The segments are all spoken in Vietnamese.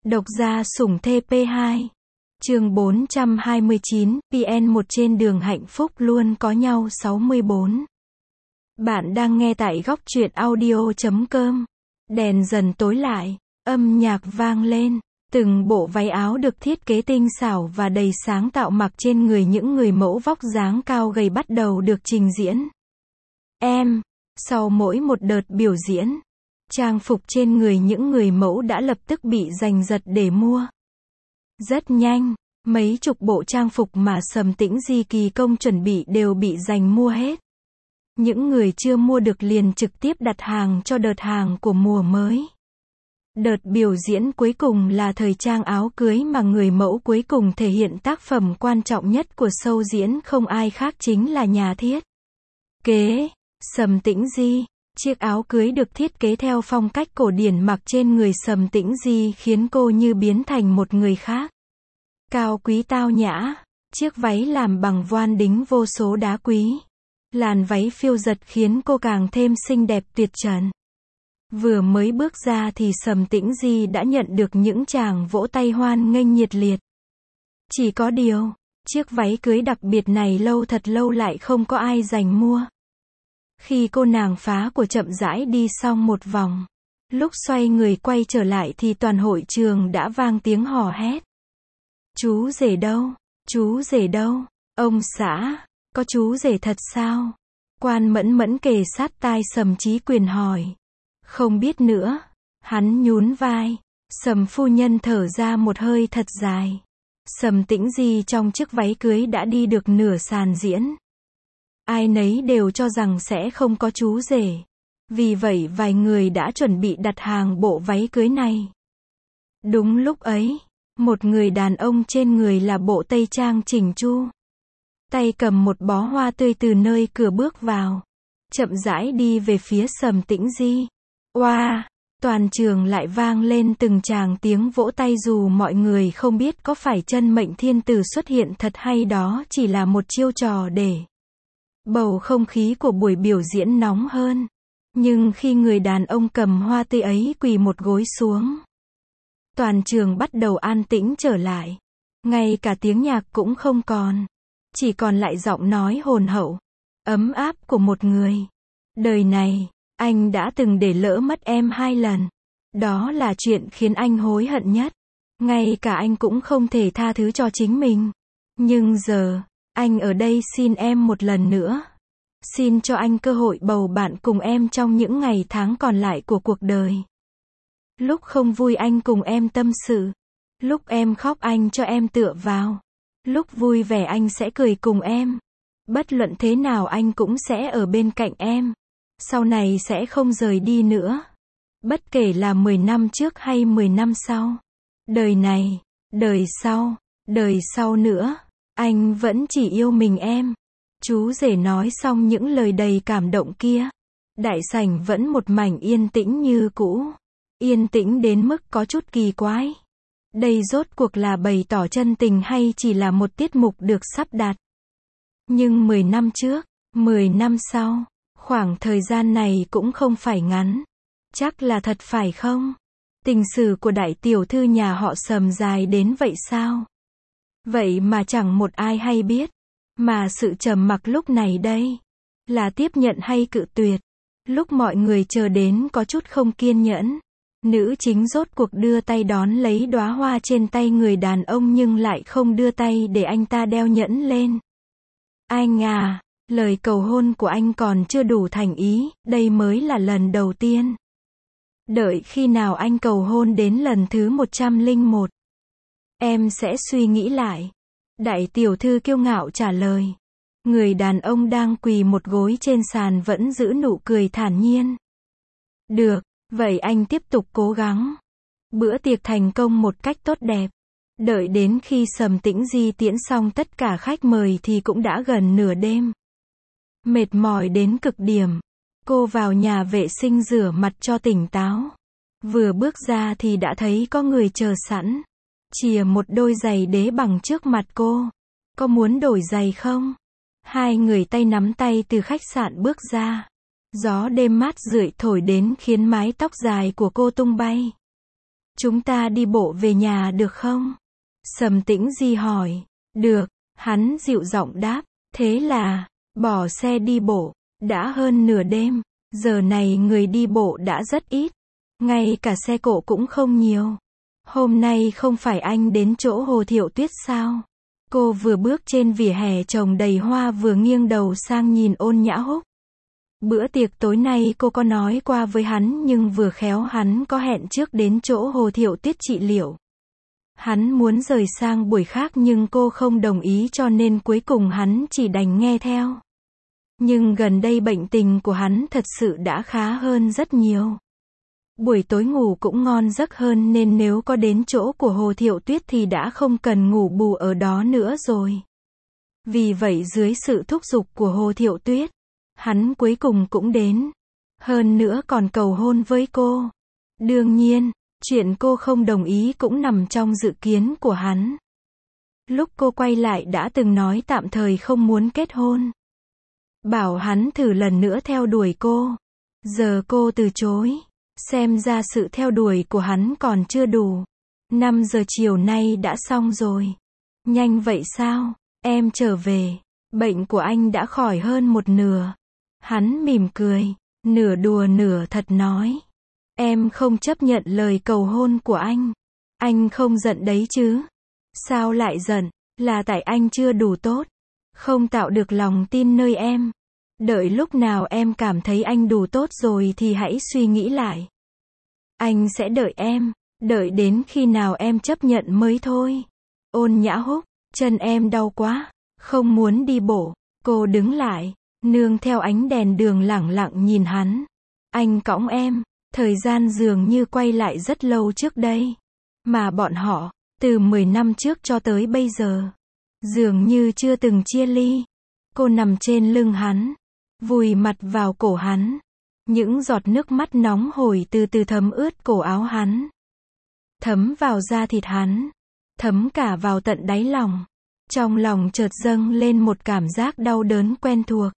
Độc gia sủng thê P2. Chương 429, PN1 trên đường hạnh phúc luôn có nhau 64. Bạn đang nghe tại góc truyện audio.com. Đèn dần tối lại, âm nhạc vang lên, từng bộ váy áo được thiết kế tinh xảo và đầy sáng tạo mặc trên người những người mẫu vóc dáng cao gầy bắt đầu được trình diễn. Sau mỗi một đợt biểu diễn, trang phục trên người những người mẫu đã lập tức bị giành giật để mua. Rất nhanh, mấy chục bộ trang phục mà Sầm Tĩnh Di kỳ công chuẩn bị đều bị giành mua hết. Những người chưa mua được liền trực tiếp đặt hàng cho đợt hàng của mùa mới. Đợt biểu diễn cuối cùng là thời trang áo cưới mà người mẫu cuối cùng thể hiện tác phẩm quan trọng nhất của show diễn không ai khác chính là nhà thiết kế Sầm Tĩnh Di. Chiếc áo cưới được thiết kế theo phong cách cổ điển mặc trên người Sầm Tĩnh Di khiến cô như biến thành một người khác. Cao quý tao nhã, chiếc váy làm bằng voan đính vô số đá quý. Làn váy phiêu giật khiến cô càng thêm xinh đẹp tuyệt trần. Vừa mới bước ra thì Sầm Tĩnh Di đã nhận được những tràng vỗ tay hoan nghênh nhiệt liệt. Chỉ có điều, chiếc váy cưới đặc biệt này thật lâu lại không có ai giành mua. Khi cô nàng phá của chậm rãi đi xong một vòng, lúc xoay người quay trở lại thì toàn hội trường đã vang tiếng hò hét. Chú rể đâu? Chú rể đâu? Ông xã, có chú rể thật sao? Quan Mẫn Mẫn kề sát tai Sầm Chí Quyền hỏi. Không biết nữa. Hắn nhún vai. Sầm phu nhân thở ra một hơi thật dài. Sầm Tĩnh Di trong chiếc váy cưới đã đi được nửa sàn diễn. Ai nấy đều cho rằng sẽ không có chú rể. Vì vậy vài người đã chuẩn bị đặt hàng bộ váy cưới này. Đúng lúc ấy, một người đàn ông trên người là bộ tây trang chỉnh chu, tay cầm một bó hoa tươi từ nơi cửa bước vào, chậm rãi đi về phía Sầm Tĩnh Di. Oa! Toàn trường lại vang lên từng tràng tiếng vỗ tay dù mọi người không biết có phải chân mệnh thiên tử xuất hiện thật hay đó chỉ là một chiêu trò để bầu không khí của buổi biểu diễn nóng hơn. Nhưng khi người đàn ông cầm hoa tươi ấy quỳ một gối xuống, toàn trường bắt đầu an tĩnh trở lại. Ngay cả tiếng nhạc cũng không còn. Chỉ còn lại giọng nói hồn hậu, ấm áp của một người. Đời này, anh đã từng để lỡ mất em 2 lần. Đó là chuyện khiến anh hối hận nhất. Ngay cả anh cũng không thể tha thứ cho chính mình. Nhưng giờ, anh ở đây xin em một lần nữa. Xin cho anh cơ hội bầu bạn cùng em trong những ngày tháng còn lại của cuộc đời. Lúc không vui anh cùng em tâm sự. Lúc em khóc anh cho em tựa vào. Lúc vui vẻ anh sẽ cười cùng em. Bất luận thế nào anh cũng sẽ ở bên cạnh em. Sau này sẽ không rời đi nữa. Bất kể là 10 năm trước hay 10 năm sau. Đời này, đời sau nữa. Anh vẫn chỉ yêu mình em. Chú rể nói xong những lời đầy cảm động kia. Đại sảnh vẫn một mảnh yên tĩnh như cũ. Yên tĩnh đến mức có chút kỳ quái. Đây rốt cuộc là bày tỏ chân tình hay chỉ là một tiết mục được sắp đặt. Nhưng 10 năm trước, 10 năm sau, khoảng thời gian này cũng không phải ngắn. Chắc là thật phải không? Tình sử của đại tiểu thư nhà họ Sầm dài đến vậy sao? Vậy mà chẳng một ai hay biết. Mà sự trầm mặc lúc này đây, là tiếp nhận hay cự tuyệt? Lúc mọi người chờ đến có chút không kiên nhẫn. Nữ chính rốt cuộc đưa tay đón lấy đóa hoa trên tay người đàn ông nhưng lại không đưa tay để anh ta đeo nhẫn lên. Anh à, lời cầu hôn của anh còn chưa đủ thành ý, đây mới là lần đầu tiên. Đợi khi nào anh cầu hôn đến lần thứ 101. Em sẽ suy nghĩ lại. Đại tiểu thư kiêu ngạo trả lời. Người đàn ông đang quỳ một gối trên sàn vẫn giữ nụ cười thản nhiên. Được. Vậy anh tiếp tục cố gắng. Bữa tiệc thành công một cách tốt đẹp. Đợi đến khi Sầm Tĩnh Di tiễn xong tất cả khách mời thì cũng đã gần nửa đêm. Mệt mỏi đến cực điểm. Cô vào nhà vệ sinh rửa mặt cho tỉnh táo. Vừa bước ra thì đã thấy có người chờ sẵn. Chìa một đôi giày đế bằng trước mặt cô. Có muốn đổi giày không? Hai người tay nắm tay từ khách sạn bước ra. Gió đêm mát rượi thổi đến khiến mái tóc dài của cô tung bay. Chúng ta đi bộ về nhà được không? Sầm Tĩnh Di hỏi. Được, hắn dịu giọng đáp. Thế là, bỏ xe đi bộ. Đã hơn nửa đêm, giờ này người đi bộ đã rất ít. Ngay cả xe cộ cũng không nhiều. Hôm nay không phải anh đến chỗ Hồ Thiệu Tuyết sao? Cô vừa bước trên vỉa hè trồng đầy hoa vừa nghiêng đầu sang nhìn Ôn Nhã Húc. Bữa tiệc tối nay cô có nói qua với hắn nhưng vừa khéo hắn có hẹn trước đến chỗ Hồ Thiệu Tuyết trị liệu. Hắn muốn rời sang buổi khác nhưng cô không đồng ý cho nên cuối cùng hắn chỉ đành nghe theo. Nhưng gần đây bệnh tình của hắn thật sự đã khá hơn rất nhiều. Buổi tối ngủ cũng ngon giấc hơn nên nếu có đến chỗ của Hồ Thiệu Tuyết thì đã không cần ngủ bù ở đó nữa rồi. Vì vậy dưới sự thúc giục của Hồ Thiệu Tuyết, hắn cuối cùng cũng đến. Hơn nữa còn cầu hôn với cô. Đương nhiên, chuyện cô không đồng ý cũng nằm trong dự kiến của hắn. Lúc cô quay lại đã từng nói tạm thời không muốn kết hôn. Bảo hắn thử lần nữa theo đuổi cô. Giờ cô từ chối. Xem ra sự theo đuổi của hắn còn chưa đủ. 5 giờ chiều nay đã xong rồi. Nhanh vậy sao? Em trở về. Bệnh của anh đã khỏi hơn một nửa. Hắn mỉm cười. Nửa đùa nửa thật nói. Em không chấp nhận lời cầu hôn của anh. Anh không giận đấy chứ? Sao lại giận? Là tại anh chưa đủ tốt. Không tạo được lòng tin nơi em. Đợi lúc nào em cảm thấy anh đủ tốt rồi thì hãy suy nghĩ lại. Anh sẽ đợi em. Đợi đến khi nào em chấp nhận mới thôi. Ôn Nhã Húc, chân em đau quá. Không muốn đi bộ. Cô đứng lại. Nương theo ánh đèn đường lẳng lặng nhìn hắn. Anh cõng em. Thời gian dường như quay lại rất lâu trước đây. Mà bọn họ, từ 10 năm trước cho tới bây giờ, dường như chưa từng chia ly. Cô nằm trên lưng hắn, vùi mặt vào cổ hắn. Những giọt nước mắt nóng hổi từ từ thấm ướt cổ áo hắn. Thấm vào da thịt hắn. Thấm cả vào tận đáy lòng. Trong lòng chợt dâng lên một cảm giác đau đớn quen thuộc.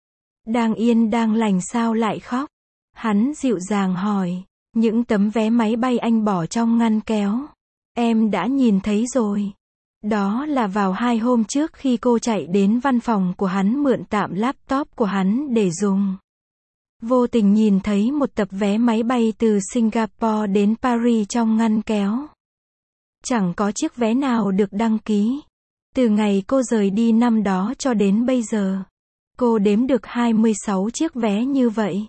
Đang yên đang lành sao lại khóc? Hắn dịu dàng hỏi. Những tấm vé máy bay anh bỏ trong ngăn kéo. Em đã nhìn thấy rồi. Đó là vào 2 hôm trước khi cô chạy đến văn phòng của hắn mượn tạm laptop của hắn để dùng. Vô tình nhìn thấy một tập vé máy bay từ Singapore đến Paris trong ngăn kéo. Chẳng có chiếc vé nào được đăng ký. Từ ngày cô rời đi năm đó cho đến bây giờ, cô đếm được 26 chiếc vé như vậy.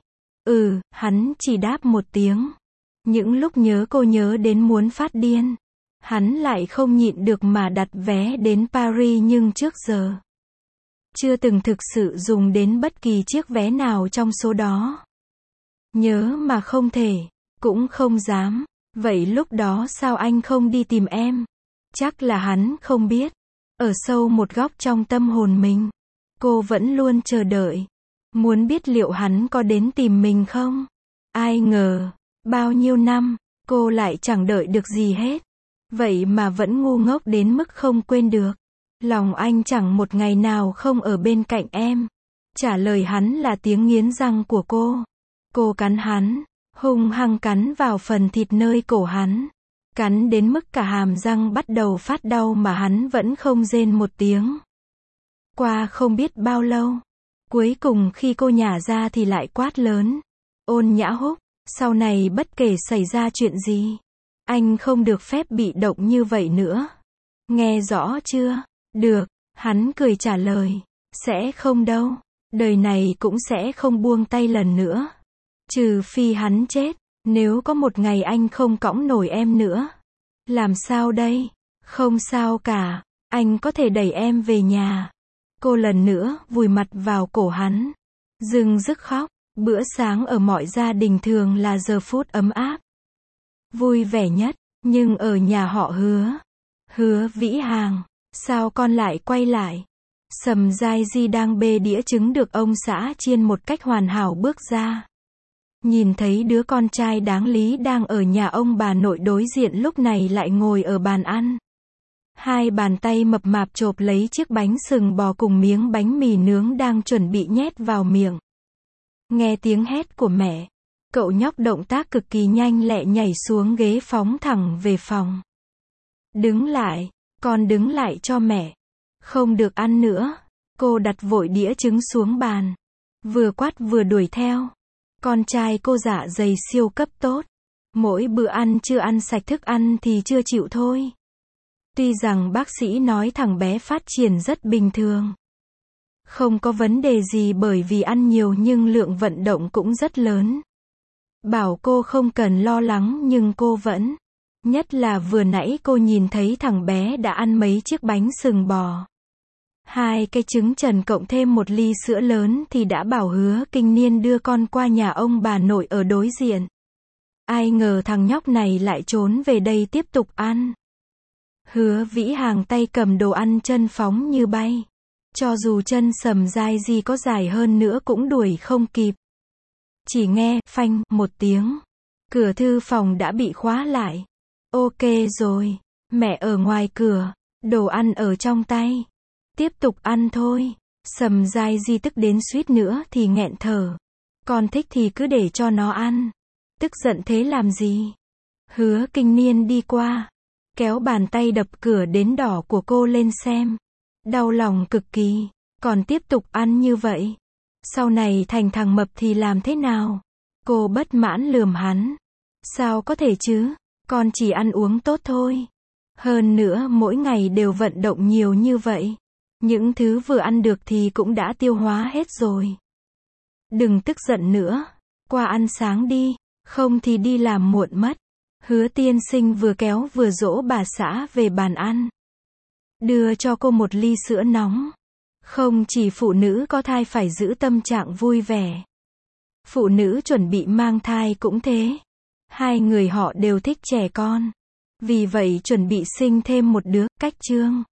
Hắn chỉ đáp một tiếng. Những lúc nhớ cô nhớ đến muốn phát điên. Hắn lại không nhịn được mà đặt vé đến Paris nhưng trước giờ chưa từng thực sự dùng đến bất kỳ chiếc vé nào trong số đó. Nhớ mà không thể, cũng không dám. Vậy lúc đó sao anh không đi tìm em? Chắc là hắn không biết. Ở sâu một góc trong tâm hồn mình, cô vẫn luôn chờ đợi. Muốn biết liệu hắn có đến tìm mình không? Ai ngờ, bao nhiêu năm, cô lại chẳng đợi được gì hết. Vậy mà vẫn ngu ngốc đến mức không quên được. Lòng anh chẳng một ngày nào không ở bên cạnh em. Trả lời hắn là tiếng nghiến răng của cô. Cô cắn hắn, hung hăng cắn vào phần thịt nơi cổ hắn. Cắn đến mức cả hàm răng bắt đầu phát đau mà hắn vẫn không rên một tiếng. Qua không biết bao lâu, cuối cùng khi cô nhả ra thì lại quát lớn. Ôn Nhã Húc, sau này bất kể xảy ra chuyện gì, anh không được phép bị động như vậy nữa. Nghe rõ chưa? Được, hắn cười trả lời. Sẽ không đâu. Đời này cũng sẽ không buông tay lần nữa. Trừ phi hắn chết. Nếu có một ngày anh không cõng nổi em nữa. Làm sao đây? Không sao cả. Anh có thể đẩy em về nhà. Cô lần nữa vùi mặt vào cổ hắn. Dưng dứt khóc. Bữa sáng ở mọi gia đình thường là giờ phút ấm áp, vui vẻ nhất. Nhưng ở nhà họ Hứa Vĩ Hàng, sao con lại quay lại? Sầm Giai Di đang bê đĩa trứng được ông xã chiên một cách hoàn hảo bước ra. Nhìn thấy đứa con trai đáng lý đang ở nhà ông bà nội đối diện lúc này lại ngồi ở bàn ăn. Hai bàn tay mập mạp chộp lấy chiếc bánh sừng bò cùng miếng bánh mì nướng đang chuẩn bị nhét vào miệng. Nghe tiếng hét của mẹ, Cậu nhóc động tác cực kỳ nhanh lẹ nhảy xuống ghế phóng thẳng về phòng. Đứng lại, con đứng lại cho mẹ. Không được ăn nữa. Cô đặt vội đĩa trứng xuống bàn. Vừa quát vừa đuổi theo. Con trai cô dạ dày siêu cấp tốt. Mỗi bữa ăn chưa ăn sạch thức ăn thì chưa chịu thôi. Tuy rằng bác sĩ nói thằng bé phát triển rất bình thường. Không có vấn đề gì bởi vì ăn nhiều nhưng lượng vận động cũng rất lớn. Bảo cô không cần lo lắng nhưng cô vẫn. Nhất là vừa nãy cô nhìn thấy thằng bé đã ăn mấy chiếc bánh sừng bò. 2 cái trứng trần cộng thêm 1 ly sữa lớn thì đã bảo Hứa Kinh Niên đưa con qua nhà ông bà nội ở đối diện. Ai ngờ thằng nhóc này lại trốn về đây tiếp tục ăn. Hứa Vĩ Hàng tay cầm đồ ăn chân phóng như bay. Cho dù chân sầm dai gì có dài hơn nữa cũng đuổi không kịp. Chỉ nghe, phanh, một tiếng. Cửa thư phòng đã bị khóa lại. Ok rồi, mẹ ở ngoài cửa, đồ ăn ở trong tay. Tiếp tục ăn thôi. Sầm dai di tức đến suýt nữa thì nghẹn thở. Con thích thì cứ để cho nó ăn. Tức giận thế làm gì? Hứa Kinh Niên đi qua. Kéo bàn tay đập cửa đến đỏ của cô lên xem. Đau lòng cực kỳ. Còn tiếp tục ăn như vậy. Sau này thành thằng mập thì làm thế nào? Cô bất mãn lườm hắn. Sao có thể chứ? Con chỉ ăn uống tốt thôi. Hơn nữa mỗi ngày đều vận động nhiều như vậy. Những thứ vừa ăn được thì cũng đã tiêu hóa hết rồi. Đừng tức giận nữa. Qua ăn sáng đi. Không thì đi làm muộn mất. Hứa tiên sinh vừa kéo vừa dỗ bà xã về bàn ăn. Đưa cho cô 1 ly sữa nóng. Không chỉ phụ nữ có thai phải giữ tâm trạng vui vẻ. Phụ nữ chuẩn bị mang thai cũng thế. 2 người họ đều thích trẻ con. Vì vậy chuẩn bị sinh thêm 1 đứa, cách chương.